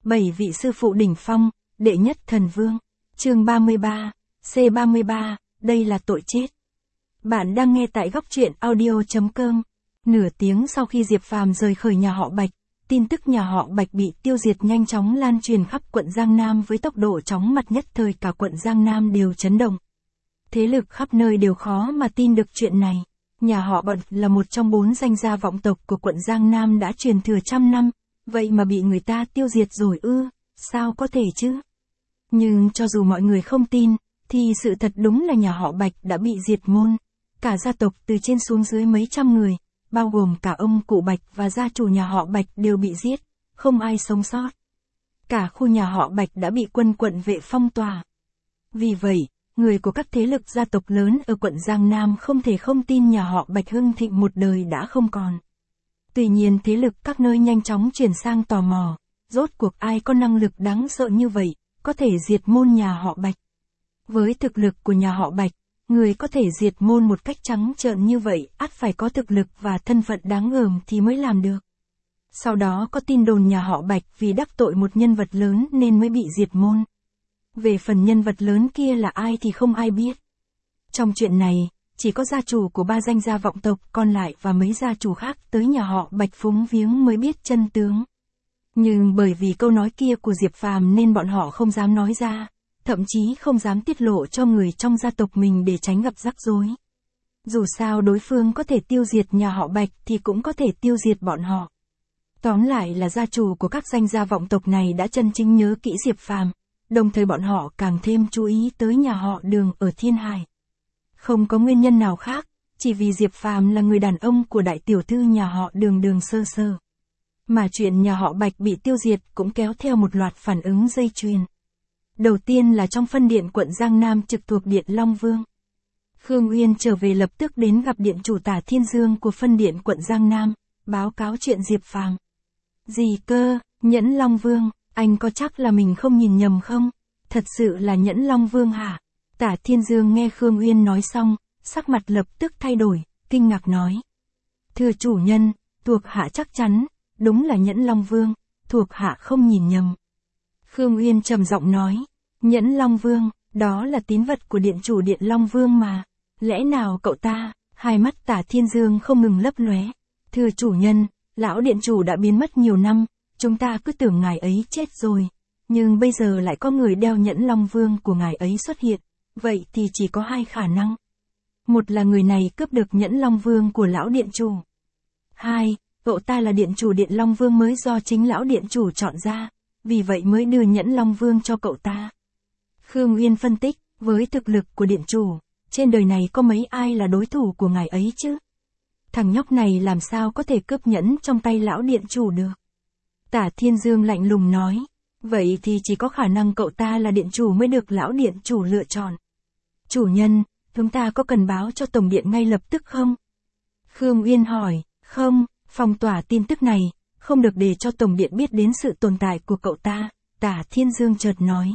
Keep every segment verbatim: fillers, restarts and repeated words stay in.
bảy vị sư phụ đỉnh phong, đệ nhất thần vương. Chương ba mươi ba, C ba mươi ba, đây là tội chết. Bạn đang nghe tại góc truyện audio chấm com. Nửa tiếng sau khi Diệp Phàm rời khỏi nhà họ Bạch, tin tức nhà họ Bạch bị tiêu diệt nhanh chóng lan truyền khắp quận Giang Nam với tốc độ chóng mặt nhất thời, cả quận Giang Nam đều chấn động. Thế lực khắp nơi đều khó mà tin được chuyện này. Nhà họ Bạch là một trong bốn danh gia vọng tộc của quận Giang Nam đã truyền thừa trăm năm, vậy mà bị người ta tiêu diệt rồi ư, sao có thể chứ? Nhưng cho dù mọi người không tin, thì sự thật đúng là nhà họ Bạch đã bị diệt môn. Cả gia tộc từ trên xuống dưới mấy trăm người, bao gồm cả ông cụ Bạch và gia chủ nhà họ Bạch đều bị giết, không ai sống sót. Cả khu nhà họ Bạch đã bị quân quận vệ phong tỏa. Vì vậy, người của các thế lực gia tộc lớn ở quận Giang Nam không thể không tin nhà họ Bạch hưng thịnh một đời đã không còn. Tuy nhiên thế lực các nơi nhanh chóng chuyển sang tò mò, rốt cuộc ai có năng lực đáng sợ như vậy, có thể diệt môn nhà họ Bạch. Với thực lực của nhà họ Bạch, người có thể diệt môn một cách trắng trợn như vậy, ắt phải có thực lực và thân phận đáng gờm thì mới làm được. Sau đó có tin đồn nhà họ Bạch vì đắc tội một nhân vật lớn nên mới bị diệt môn. Về phần nhân vật lớn kia là ai thì không ai biết. Trong chuyện này, chỉ có gia chủ của ba danh gia vọng tộc còn lại và mấy gia chủ khác tới nhà họ Bạch phúng viếng mới biết chân tướng. Nhưng bởi vì câu nói kia của Diệp Phàm nên bọn họ không dám nói ra, thậm chí không dám tiết lộ cho người trong gia tộc mình để tránh gặp rắc rối. Dù sao đối phương có thể tiêu diệt nhà họ Bạch thì cũng có thể tiêu diệt bọn họ. Tóm lại là gia chủ của các danh gia vọng tộc này đã chân chính nhớ kỹ Diệp Phàm, đồng thời bọn họ càng thêm chú ý tới nhà họ Đường ở Thiên Hải. Không có nguyên nhân nào khác, chỉ vì Diệp Phàm là người đàn ông của đại tiểu thư nhà họ Đường Đường Sơ Sơ. Mà chuyện nhà họ Bạch bị tiêu diệt cũng kéo theo một loạt phản ứng dây chuyền. Đầu tiên là trong phân điện quận Giang Nam trực thuộc Điện Long Vương. Khương Uyên trở về lập tức đến gặp điện chủ Tả Thiên Dương của phân điện quận Giang Nam, báo cáo chuyện Diệp Phàm. Gì cơ, Nhẫn Long Vương, anh có chắc là mình không nhìn nhầm không? Thật sự là Nhẫn Long Vương hả? Tả Thiên Dương nghe Khương Uyên nói xong, sắc mặt lập tức thay đổi, kinh ngạc nói. Thưa chủ nhân, thuộc hạ chắc chắn, đúng là Nhẫn Long Vương, thuộc hạ không nhìn nhầm. Khương Uyên trầm giọng nói, Nhẫn Long Vương, đó là tín vật của điện chủ Điện Long Vương mà. Lẽ nào cậu ta? Hai mắt Tả Thiên Dương không ngừng lấp lóe. Thưa chủ nhân, lão điện chủ đã biến mất nhiều năm, chúng ta cứ tưởng ngài ấy chết rồi. Nhưng bây giờ lại có người đeo Nhẫn Long Vương của ngài ấy xuất hiện. Vậy thì chỉ có hai khả năng. Một là người này cướp được Nhẫn Long Vương của lão điện chủ. Hai, cậu ta là điện chủ Điện Long Vương mới do chính lão điện chủ chọn ra, vì vậy mới đưa Nhẫn Long Vương cho cậu ta. Khương Uyên phân tích, với thực lực của điện chủ, trên đời này có mấy ai là đối thủ của ngài ấy chứ? Thằng nhóc này làm sao có thể cướp nhẫn trong tay lão điện chủ được? Tả Thiên Dương lạnh lùng nói, vậy thì chỉ có khả năng cậu ta là điện chủ mới được lão điện chủ lựa chọn. Chủ nhân, chúng ta có cần báo cho Tổng Điện ngay lập tức không? Khương Uyên hỏi, không, phong tỏa tin tức này, không được để cho Tổng Điện biết đến sự tồn tại của cậu ta, Tả Thiên Dương chợt nói.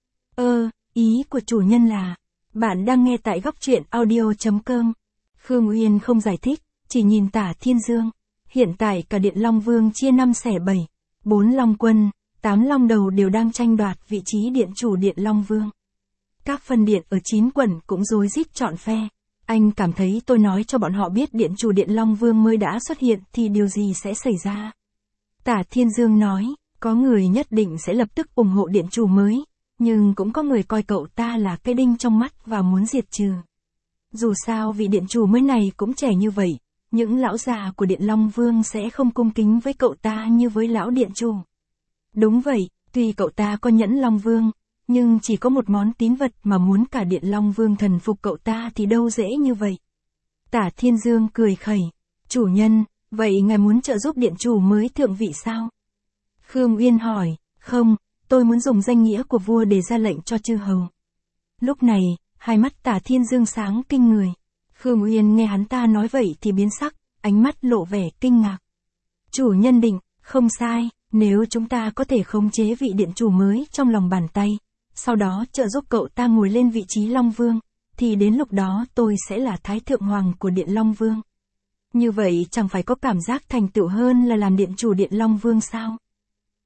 Ơ, ý của chủ nhân là, bạn đang nghe tại góc truyện audio chấm com. Khương Uyên không giải thích, chỉ nhìn Tả Thiên Dương. Hiện tại cả Điện Long Vương chia năm xẻ bảy, bốn Long Quân, tám Long Đầu đều đang tranh đoạt vị trí điện chủ Điện Long Vương. Các phân điện ở chín quận cũng rối rít chọn phe. Anh cảm thấy tôi nói cho bọn họ biết điện chủ Điện Long Vương mới đã xuất hiện thì điều gì sẽ xảy ra? Tả Thiên Dương nói, có người nhất định sẽ lập tức ủng hộ điện chủ mới, nhưng cũng có người coi cậu ta là cái đinh trong mắt và muốn diệt trừ. Dù sao vị điện chủ mới này cũng trẻ như vậy, những lão già của Điện Long Vương sẽ không cung kính với cậu ta như với lão điện chủ. Đúng vậy, tuy cậu ta có Nhẫn Long Vương, nhưng chỉ có một món tín vật mà muốn cả Điện Long Vương thần phục cậu ta thì đâu dễ như vậy. Tả Thiên Dương cười khẩy, chủ nhân, vậy ngài muốn trợ giúp điện chủ mới thượng vị sao? Khương Uyên hỏi, không, tôi muốn dùng danh nghĩa của vua để ra lệnh cho chư hầu. Lúc này, hai mắt Tả Thiên Dương sáng kinh người. Khương Uyên nghe hắn ta nói vậy thì biến sắc, ánh mắt lộ vẻ kinh ngạc. Chủ nhân định, không sai, nếu chúng ta có thể khống chế vị điện chủ mới trong lòng bàn tay, sau đó trợ giúp cậu ta ngồi lên vị trí Long Vương, thì đến lúc đó tôi sẽ là Thái Thượng Hoàng của Điện Long Vương. Như vậy chẳng phải có cảm giác thành tựu hơn là làm điện chủ Điện Long Vương sao?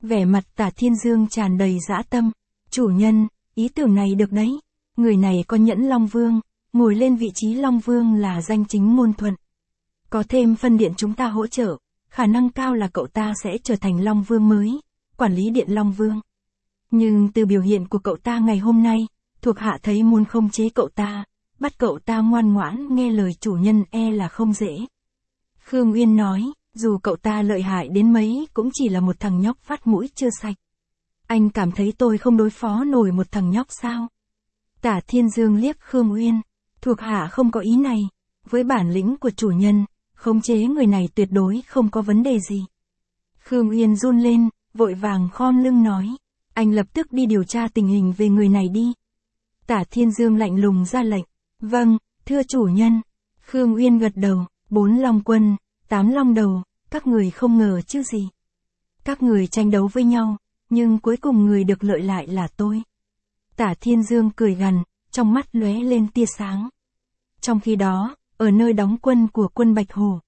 Vẻ mặt Tả Thiên Dương tràn đầy dã tâm. Chủ nhân, ý tưởng này được đấy. Người này có nhẫn Long Vương, ngồi lên vị trí Long Vương là danh chính ngôn thuận. Có thêm phân điện chúng ta hỗ trợ, khả năng cao là cậu ta sẽ trở thành Long Vương mới, quản lý điện Long Vương. Nhưng từ biểu hiện của cậu ta ngày hôm nay, thuộc hạ thấy muốn khống chế cậu ta, bắt cậu ta ngoan ngoãn nghe lời chủ nhân e là không dễ. Khương Uyên nói, dù cậu ta lợi hại đến mấy cũng chỉ là một thằng nhóc vắt mũi chưa sạch. Anh cảm thấy tôi không đối phó nổi một thằng nhóc sao? Tả Thiên Dương liếc Khương Uyên, thuộc hạ không có ý này, với bản lĩnh của chủ nhân, khống chế người này tuyệt đối không có vấn đề gì. Khương Uyên run lên, vội vàng khom lưng nói, anh lập tức đi điều tra tình hình về người này đi. Tả Thiên Dương lạnh lùng ra lệnh, vâng, thưa chủ nhân. Khương Uyên gật đầu, bốn long quân, tám long đầu, các người không ngờ chứ gì. Các người tranh đấu với nhau, nhưng cuối cùng người được lợi lại là tôi. Tả Thiên Dương cười gằn, trong mắt lóe lên tia sáng. Trong khi đó, ở nơi đóng quân của quân Bạch Hổ.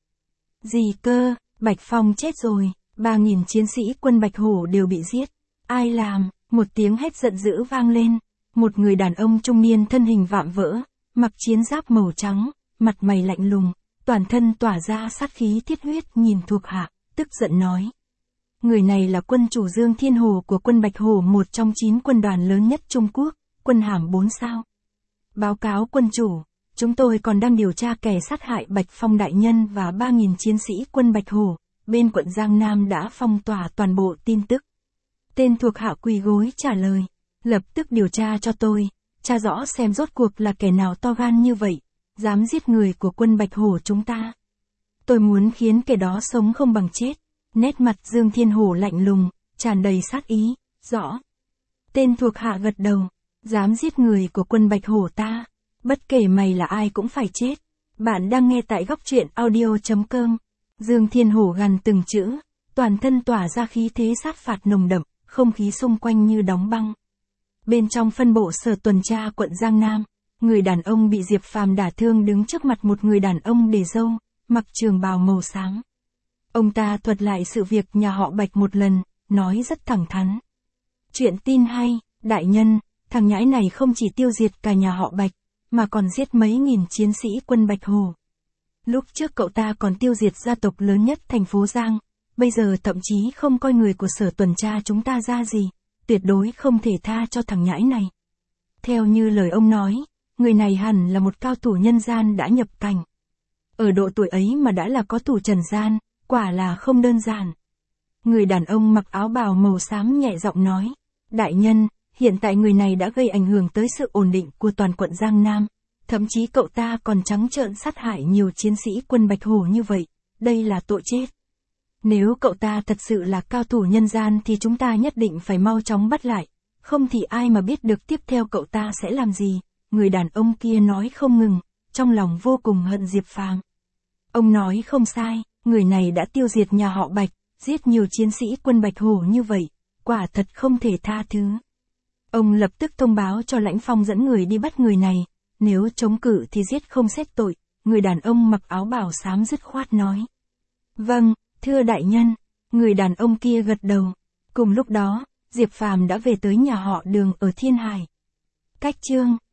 Gì cơ, Bạch Phong chết rồi, ba nghìn chiến sĩ quân Bạch Hổ đều bị giết. Ai làm? Một tiếng hét giận dữ vang lên. Một người đàn ông trung niên thân hình vạm vỡ, mặc chiến giáp màu trắng, mặt mày lạnh lùng, toàn thân tỏa ra sát khí thiết huyết nhìn thuộc hạ, tức giận nói. Người này là quân chủ Dương Thiên Hổ của quân Bạch Hổ, một trong chín quân đoàn lớn nhất Trung Quốc, quân hàm bốn sao. Báo cáo quân chủ, chúng tôi còn đang điều tra kẻ sát hại Bạch Phong đại nhân và ba nghìn chiến sĩ quân Bạch Hổ, bên quận Giang Nam đã phong tỏa toàn bộ tin tức. Tên thuộc hạ quỳ gối trả lời, lập tức điều tra cho tôi, tra rõ xem rốt cuộc là kẻ nào to gan như vậy, dám giết người của quân Bạch Hổ chúng ta. Tôi muốn khiến kẻ đó sống không bằng chết. Nét mặt Dương Thiên Hổ lạnh lùng, tràn đầy sát ý, rõ. Tên thuộc hạ gật đầu, dám giết người của quân Bạch Hổ ta, bất kể mày là ai cũng phải chết. Bạn đang nghe tại góc truyện audio chấm com. Dương Thiên Hổ gằn từng chữ, toàn thân tỏa ra khí thế sát phạt nồng đậm, không khí xung quanh như đóng băng. Bên trong phân bộ sở tuần tra quận Giang Nam, người đàn ông bị Diệp Phàm đả thương đứng trước mặt một người đàn ông để râu, mặc trường bào màu xám. Ông ta thuật lại sự việc nhà họ Bạch một lần, nói rất thẳng thắn. Chuyện tin hay, đại nhân, thằng nhãi này không chỉ tiêu diệt cả nhà họ Bạch, mà còn giết mấy nghìn chiến sĩ quân Bạch Hổ. Lúc trước cậu ta còn tiêu diệt gia tộc lớn nhất thành phố Giang, bây giờ thậm chí không coi người của sở tuần tra chúng ta ra gì, tuyệt đối không thể tha cho thằng nhãi này. Theo như lời ông nói, người này hẳn là một cao thủ nhân gian đã nhập cảnh. Ở độ tuổi ấy mà đã là có thủ trần gian, quả là không đơn giản. Người đàn ông mặc áo bào màu xám nhẹ giọng nói, đại nhân, hiện tại người này đã gây ảnh hưởng tới sự ổn định của toàn quận Giang Nam, thậm chí cậu ta còn trắng trợn sát hại nhiều chiến sĩ quân Bạch Hổ như vậy, đây là tội chết. Nếu cậu ta thật sự là cao thủ nhân gian thì chúng ta nhất định phải mau chóng bắt lại, không thì ai mà biết được tiếp theo cậu ta sẽ làm gì. Người đàn ông kia nói không ngừng, trong lòng vô cùng hận Diệp Phàm. Ông nói không sai, người này đã tiêu diệt nhà họ Bạch, giết nhiều chiến sĩ quân Bạch Hổ như vậy, quả thật không thể tha thứ. Ông lập tức thông báo cho Lãnh Phong dẫn người đi bắt người này, nếu chống cự thì giết không xét tội. Người đàn ông mặc áo bào xám dứt khoát nói. Vâng, thưa đại nhân, người đàn ông kia gật đầu. Cùng lúc đó, Diệp Phàm đã về tới nhà họ Đường ở Thiên Hải. Cách chương